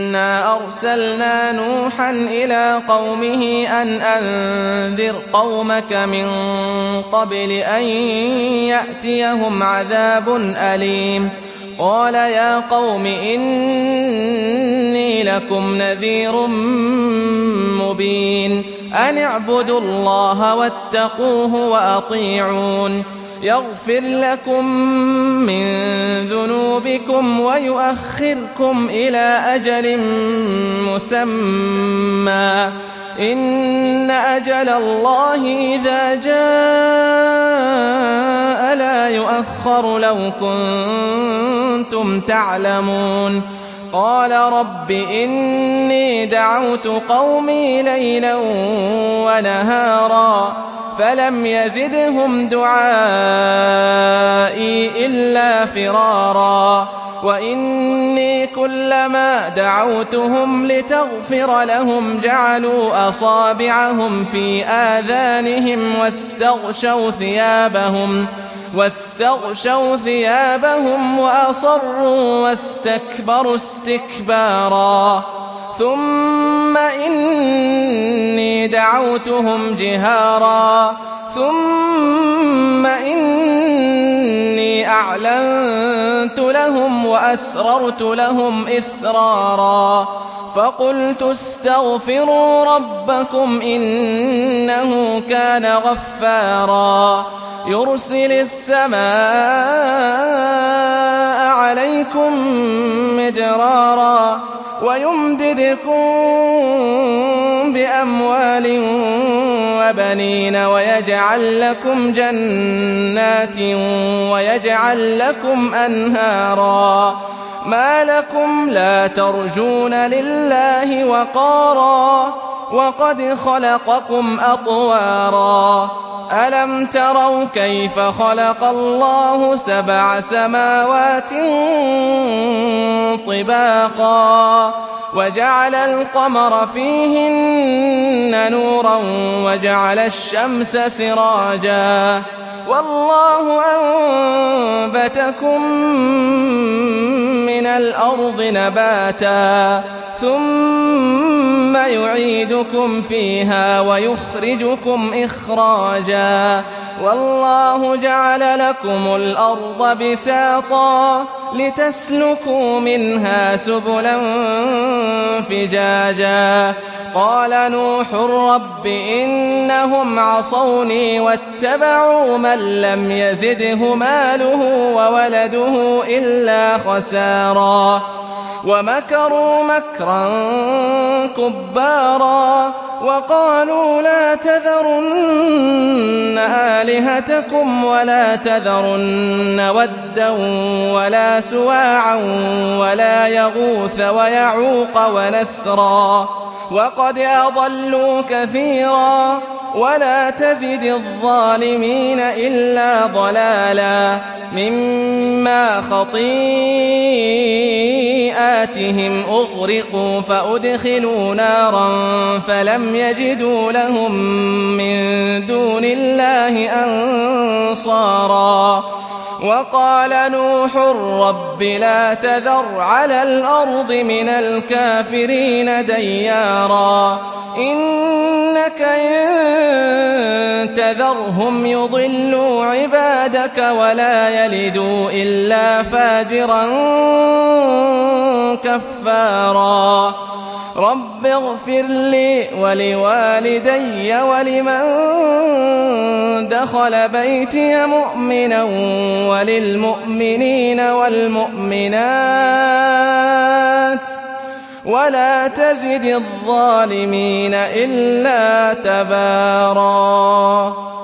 إنا أرسلنا نوحا إلى قومه أن أنذر قومك من قبل أن يأتيهم عذاب أليم قال يا قوم إني لكم نذير مبين أن اعبدوا الله واتقوه وأطيعون يغفر لكم من ذنوبكم ويؤخركم إلى أجل مسمى إن أجل الله إذا جاء لا يؤخر لو كنتم تعلمون قال رب إني دعوت قومي ليلا ونهارا فلم يزدهم دعائي إلا فرارا وإني كلما دعوتهم لتغفر لهم جعلوا أصابعهم في آذانهم واستغشوا ثيابهم وأصروا واستكبروا استكبارا ثم إني دعوتهم جهارا ثم إني أعلنت لهم وأسررت لهم إسرارا فقلت استغفروا ربكم إنه كان غفارا يرسل السماء عليكم مدرارا ويمددكم بأموال وبنين ويجعل لكم جنات ويجعل لكم أنهارا ما لكم لا ترجون لله وقارا وقد خلقكم أطوارا ألم تروا كيف خلق الله 7 سماوات طباقا وجعل القمر فيهن نورا وجعل الشمس سراجا والله أنبتكم من الأرض نباتا ثم يعيدكم فيها ويخرجكم إخراجا والله جعل لكم الأرض بساطا لتسلكوا منها سبلا فجاجا قال نوح رب إنهم عصوني واتبعوا من لم يزده ماله وولده إلا خسارا ومكروا مكرا كبارا وقالوا لا تذرن آلهتكم ولا تذرن ودا ولا سواعا ولا يغوث ويعوق ونسرا وقد أضلوا كثيرا ولا تزد الظالمين إلا ضلالا مما خطيئاتهم أغرقوا فأدخلوا نارا فلم يجدوا لهم من دون الله أنصارا وقال نوح رب لا تذر على الأرض من الكافرين ديارا إنك إن تذرهم يضلوا عبادك ولا يلدوا إلا فاجرا كفارا رب اغفر لي ولوالدي ولمن دخل بيتي مؤمنا وللمؤمنين والمؤمنات ولا تزد الظالمين إلا تبارا.